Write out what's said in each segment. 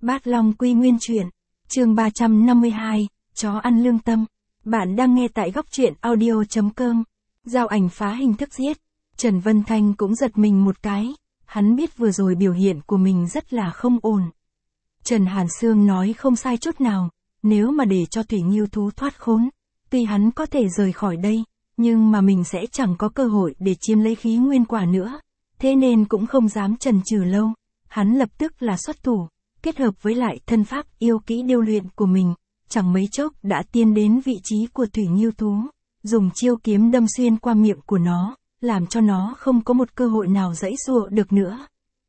Bát Long Quy Nguyên Truyện, chương 352, chó ăn lương tâm. Bạn đang nghe tại góc truyện audio.com. Giao ảnh phá hình thức giết. Trần Vân Thanh cũng giật mình một cái, hắn biết vừa rồi biểu hiện của mình rất là không ổn. Trần Hàn Sương nói không sai chút nào, nếu mà để cho Thủy Ngưu Thú thoát khốn, tuy hắn có thể rời khỏi đây, nhưng mà mình sẽ chẳng có cơ hội để chiếm lấy khí nguyên quả nữa, thế nên cũng không dám chần chừ lâu, hắn lập tức là xuất thủ, kết hợp với lại thân pháp yêu kỹ điêu luyện của mình, chẳng mấy chốc đã tiến đến vị trí của Thủy Ngưu Thú, dùng chiêu kiếm đâm xuyên qua miệng của nó, làm cho nó không có một cơ hội nào giãy giụa được nữa.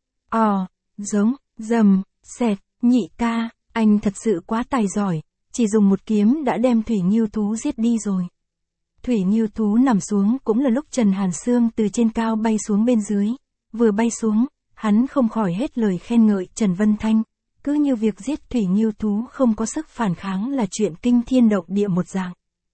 Giống, dầm, xẹt, nhị ca, anh thật sự quá tài giỏi, chỉ dùng một kiếm đã đem Thủy Ngưu Thú giết đi rồi. Thủy Ngưu Thú nằm xuống cũng là lúc Trần Hàn Sương từ trên cao bay xuống bên dưới, vừa bay xuống, hắn không khỏi hết lời khen ngợi Trần Vân Thanh, cứ như việc giết Thủy Ngưu Thú không có sức phản kháng là chuyện kinh thiên động địa một dạng.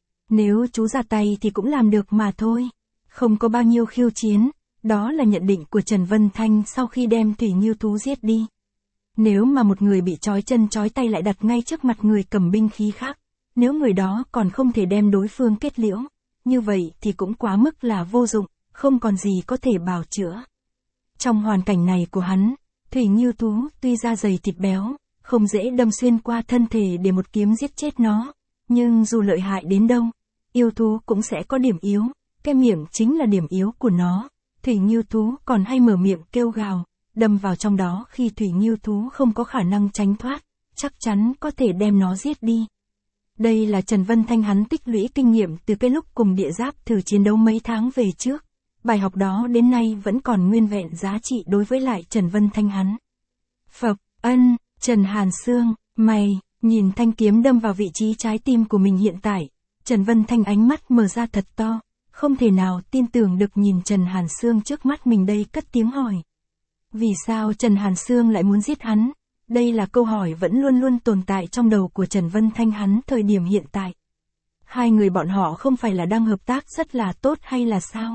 Nếu chú ra tay thì cũng làm được mà thôi, không có bao nhiêu khiêu chiến, đó là nhận định của Trần Vân Thanh sau khi đem Thủy Ngưu Thú giết đi. Nếu mà một người bị trói chân trói tay lại đặt ngay trước mặt người cầm binh khí khác, nếu người đó còn không thể đem đối phương kết liễu, như vậy thì cũng quá mức là vô dụng, không còn gì có thể bào chữa. Trong hoàn cảnh này của hắn, Thủy Ngưu Thú tuy da dày thịt béo, không dễ đâm xuyên qua thân thể để một kiếm giết chết nó, nhưng dù lợi hại đến đâu, yêu thú cũng sẽ có điểm yếu, cái miệng chính là điểm yếu của nó. Thủy Ngưu Thú còn hay mở miệng kêu gào, đâm vào trong đó khi Thủy Ngưu Thú không có khả năng tránh thoát, chắc chắn có thể đem nó giết đi. Đây là Trần Vân Thanh hắn tích lũy kinh nghiệm từ cái lúc cùng địa giáp thử chiến đấu mấy tháng về trước. Bài học đó đến nay vẫn còn nguyên vẹn giá trị đối với lại Trần Vân Thanh hắn. Phập, Trần Hàn Sương, mày, nhìn thanh kiếm đâm vào vị trí trái tim của mình hiện tại, Trần Vân Thanh ánh mắt mở ra thật to, không thể nào tin tưởng được nhìn Trần Hàn Sương trước mắt mình đây cất tiếng hỏi. Vì sao Trần Hàn Sương lại muốn giết hắn? Đây là câu hỏi vẫn luôn luôn tồn tại trong đầu của Trần Vân Thanh hắn thời điểm hiện tại. Hai người bọn họ không phải là đang hợp tác rất là tốt hay là sao?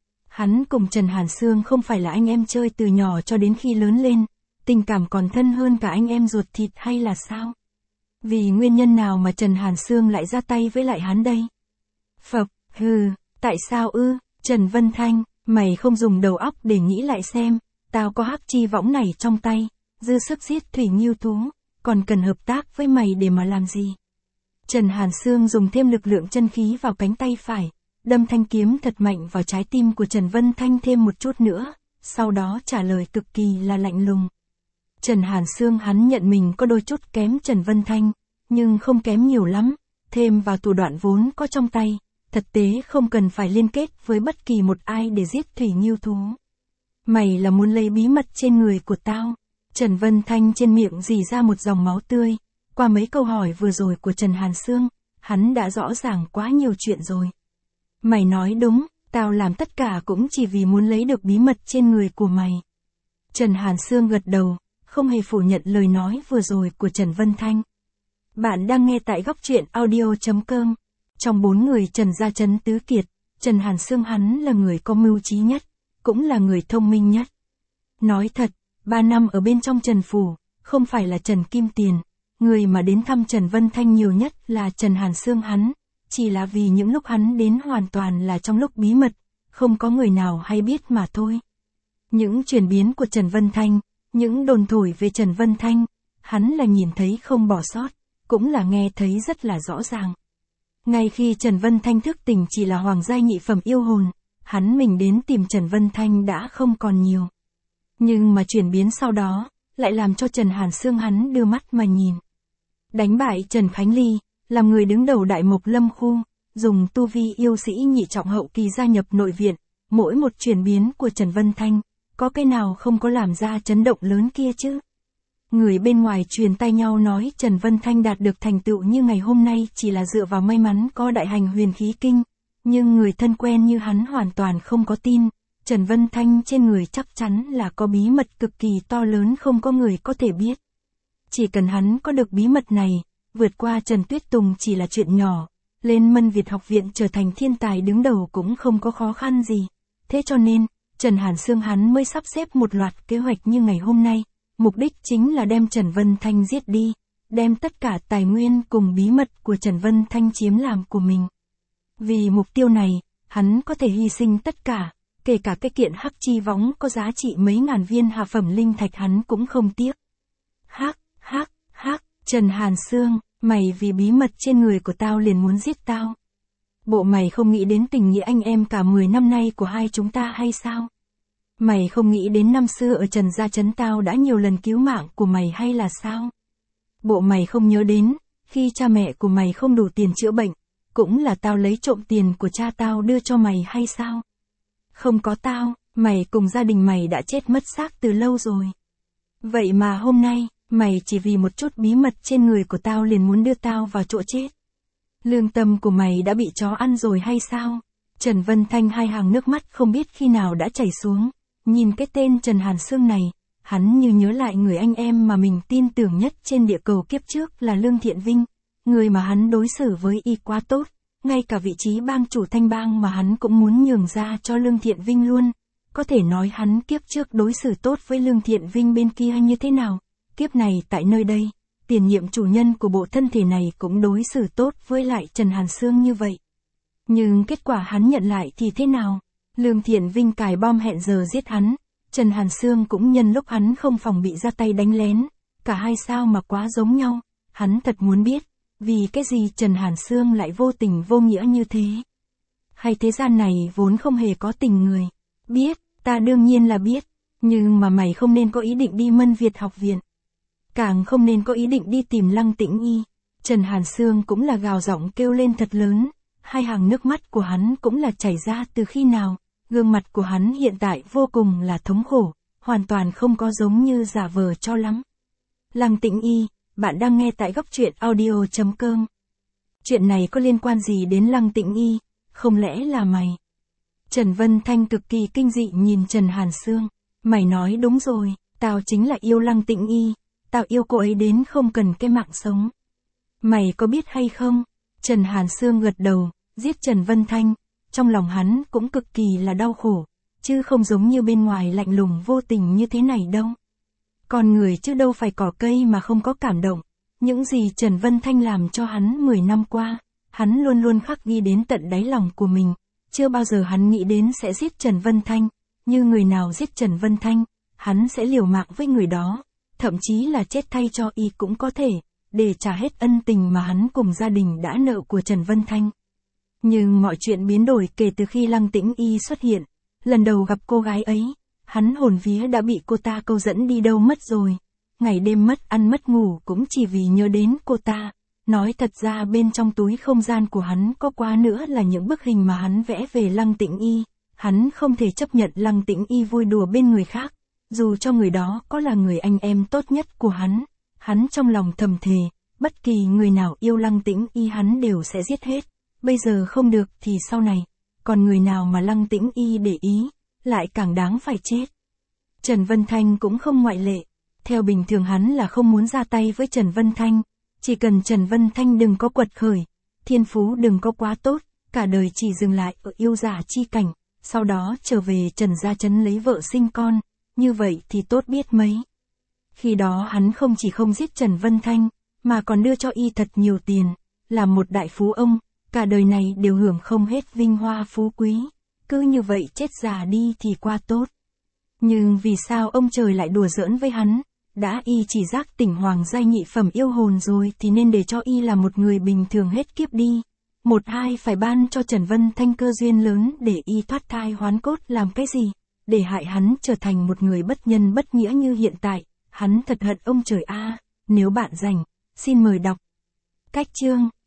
Hắn cùng Trần Hàn Sương không phải là anh em chơi từ nhỏ cho đến khi lớn lên, tình cảm còn thân hơn cả anh em ruột thịt hay là sao? Vì nguyên nhân nào mà Trần Hàn Sương lại ra tay với lại hắn đây? Phập, tại sao ư? Trần Vân Thanh, mày không dùng đầu óc để nghĩ lại xem, tao có hắc chi võng này trong tay, dư sức giết Thủy Ngưu Thú, còn cần hợp tác với mày để mà làm gì? Trần Hàn Sương dùng thêm lực lượng chân khí vào cánh tay phải, đâm thanh kiếm thật mạnh vào trái tim của Trần Vân Thanh thêm một chút nữa, sau đó trả lời cực kỳ là lạnh lùng. Trần Hàn Sương hắn nhận mình có đôi chút kém Trần Vân Thanh, nhưng không kém nhiều lắm, thêm vào thủ đoạn vốn có trong tay, thực tế không cần phải liên kết với bất kỳ một ai để giết Thủy Ngưu Thú. Mày là muốn lấy bí mật trên người của tao? Trần Vân Thanh trên miệng rỉ ra một dòng máu tươi, qua mấy câu hỏi vừa rồi của Trần Hàn Sương, hắn đã rõ ràng quá nhiều chuyện rồi. Mày nói đúng, tao làm tất cả cũng chỉ vì muốn lấy được bí mật trên người của mày. Trần Hàn Sương gật đầu, không hề phủ nhận lời nói vừa rồi của Trần Vân Thanh. Bạn đang nghe tại góc truyện audio.com. Trong 4 người Trần gia Trấn Tứ Kiệt, Trần Hàn Sương hắn là người có mưu trí nhất, cũng là người thông minh nhất. Nói thật, 3 năm ở bên trong Trần Phủ, không phải là Trần Kim Tiền, người mà đến thăm Trần Vân Thanh nhiều nhất là Trần Hàn Sương hắn, chỉ là vì những lúc hắn đến hoàn toàn là trong lúc bí mật, không có người nào hay biết mà thôi. Những chuyển biến của Trần Vân Thanh, những đồn thổi về Trần Vân Thanh, hắn là nhìn thấy không bỏ sót, cũng là nghe thấy rất là rõ ràng. Ngay khi Trần Vân Thanh thức tỉnh chỉ là hoàng giai nhị phẩm yêu hồn, hắn mình đến tìm Trần Vân Thanh đã không còn nhiều. Nhưng mà chuyển biến sau đó, lại làm cho Trần Hàn Sương hắn đưa mắt mà nhìn. Đánh bại Trần Khánh Ly, làm người đứng đầu Đại Mộc Lâm khu, dùng tu vi yêu sĩ nhị trọng hậu kỳ gia nhập nội viện, mỗi một chuyển biến của Trần Vân Thanh, có cái nào không có làm ra chấn động lớn kia chứ? Người bên ngoài truyền tai nhau nói Trần Vân Thanh đạt được thành tựu như ngày hôm nay chỉ là dựa vào may mắn có đại hành huyền khí kinh, nhưng người thân quen như hắn hoàn toàn không có tin, Trần Vân Thanh trên người chắc chắn là có bí mật cực kỳ to lớn không có người có thể biết. Chỉ cần hắn có được bí mật này, vượt qua Trần Tuyết Tùng chỉ là chuyện nhỏ, lên Mân Việt học viện trở thành thiên tài đứng đầu cũng không có khó khăn gì. Thế cho nên, Trần Hàn Sương hắn mới sắp xếp một loạt kế hoạch như ngày hôm nay, Mục đích chính là đem Trần Vân Thanh giết đi, đem tất cả tài nguyên cùng bí mật của Trần Vân Thanh chiếm làm của mình. Vì mục tiêu này, hắn có thể hy sinh tất cả, kể cả cái kiện hắc chi võng có giá trị mấy ngàn viên hạ phẩm linh thạch hắn cũng không tiếc. Trần Hàn Sương, mày vì bí mật trên người của tao liền muốn giết tao. Bộ mày không nghĩ đến tình nghĩa anh em cả 10 năm nay của hai chúng ta hay sao? Mày không nghĩ đến năm xưa ở Trần Gia Trấn tao đã nhiều lần cứu mạng của mày hay là sao? Bộ mày không nhớ đến, khi cha mẹ của mày không đủ tiền chữa bệnh, cũng là tao lấy trộm tiền của cha tao đưa cho mày hay sao? Không có tao, mày cùng gia đình mày đã chết mất xác từ lâu rồi. Vậy mà hôm nay, mày chỉ vì một chút bí mật trên người của tao liền muốn đưa tao vào chỗ chết. Lương tâm của mày đã bị chó ăn rồi hay sao? Trần Vân Thanh hai hàng nước mắt không biết khi nào đã chảy xuống. Nhìn cái tên Trần Hàn Sương này, hắn như nhớ lại người anh em mà mình tin tưởng nhất trên địa cầu kiếp trước là Lương Thiện Vinh. Người mà hắn đối xử với y quá tốt, ngay cả vị trí bang chủ Thanh Bang mà hắn cũng muốn nhường ra cho Lương Thiện Vinh luôn. Có thể nói hắn kiếp trước đối xử tốt với Lương Thiện Vinh bên kia như thế nào, kiếp này tại nơi đây, tiền nhiệm chủ nhân của bộ thân thể này cũng đối xử tốt với lại Trần Hàn Sương như vậy. Nhưng kết quả hắn nhận lại thì thế nào? Lương Thiện Vinh cài bom hẹn giờ giết hắn, Trần Hàn Sương cũng nhân lúc hắn không phòng bị ra tay đánh lén, cả hai sao mà quá giống nhau, hắn thật muốn biết, vì cái gì Trần Hàn Sương lại vô tình vô nghĩa như thế? Hay thế gian này vốn không hề có tình người? Biết, ta đương nhiên là biết, nhưng mà mày không nên có ý định đi Mân Việt học viện. Càng không nên có ý định đi tìm Lăng Tĩnh Y. Trần Hàn Sương cũng là gào giọng kêu lên thật lớn, hai hàng nước mắt của hắn cũng là chảy ra từ khi nào, gương mặt của hắn hiện tại vô cùng là thống khổ, hoàn toàn không có giống như giả vờ cho lắm. Lăng Tĩnh Y, bạn đang nghe tại góc truyện audio.com. Chuyện này có liên quan gì đến Lăng Tĩnh Y, không lẽ là mày? Trần Vân Thanh cực kỳ kinh dị nhìn Trần Hàn Sương, mày nói đúng rồi, tao chính là yêu Lăng Tĩnh Y. Tao yêu cô ấy đến không cần cái mạng sống. Mày có biết hay không? Trần Hàn Sương gật đầu, giết Trần Vân Thanh, trong lòng hắn cũng cực kỳ là đau khổ, chứ không giống như bên ngoài lạnh lùng vô tình như thế này đâu. Con người chứ đâu phải cỏ cây mà không có cảm động, những gì Trần Vân Thanh làm cho hắn 10 năm qua, hắn luôn luôn khắc ghi đến tận đáy lòng của mình, chưa bao giờ hắn nghĩ đến sẽ giết Trần Vân Thanh, như người nào giết Trần Vân Thanh, hắn sẽ liều mạng với người đó. Thậm chí là chết thay cho y cũng có thể, để trả hết ân tình mà hắn cùng gia đình đã nợ của Trần Vân Thanh. Nhưng mọi chuyện biến đổi kể từ khi Lăng Tĩnh Y xuất hiện, lần đầu gặp cô gái ấy, hắn hồn vía đã bị cô ta câu dẫn đi đâu mất rồi. Ngày đêm mất ăn mất ngủ cũng chỉ vì nhớ đến cô ta. Nói thật ra bên trong túi không gian của hắn có quá nữa là những bức hình mà hắn vẽ về Lăng Tĩnh Y. Hắn không thể chấp nhận Lăng Tĩnh Y vui đùa bên người khác. Dù cho người đó có là người anh em tốt nhất của hắn trong lòng thầm thề, bất kỳ người nào yêu Lăng Tĩnh Y hắn đều sẽ giết hết. Bây giờ không được thì sau này, còn người nào mà Lăng Tĩnh Y để ý, lại càng đáng phải chết. Trần Vân Thanh cũng không ngoại lệ. Theo bình thường hắn là không muốn ra tay với Trần Vân Thanh, chỉ cần Trần Vân Thanh đừng có quật khởi, thiên phú đừng có quá tốt, cả đời chỉ dừng lại ở yêu giả chi cảnh, sau đó trở về Trần Gia Trấn lấy vợ sinh con. Như vậy thì tốt biết mấy. Khi đó hắn không chỉ không giết Trần Vân Thanh, mà còn đưa cho y thật nhiều tiền, làm một đại phú ông, cả đời này đều hưởng không hết vinh hoa phú quý, cứ như vậy chết già đi thì qua tốt. Nhưng vì sao ông trời lại đùa giỡn với hắn, đã y chỉ giác tỉnh hoàng giai nhị phẩm yêu hồn rồi thì nên để cho y là một người bình thường hết kiếp đi. Một hai phải ban cho Trần Vân Thanh cơ duyên lớn để y thoát thai hoán cốt làm cái gì? Để hại hắn trở thành một người bất nhân bất nghĩa như hiện tại, hắn thật hận ông trời a. Nếu bạn rảnh, xin mời đọc. Cách chương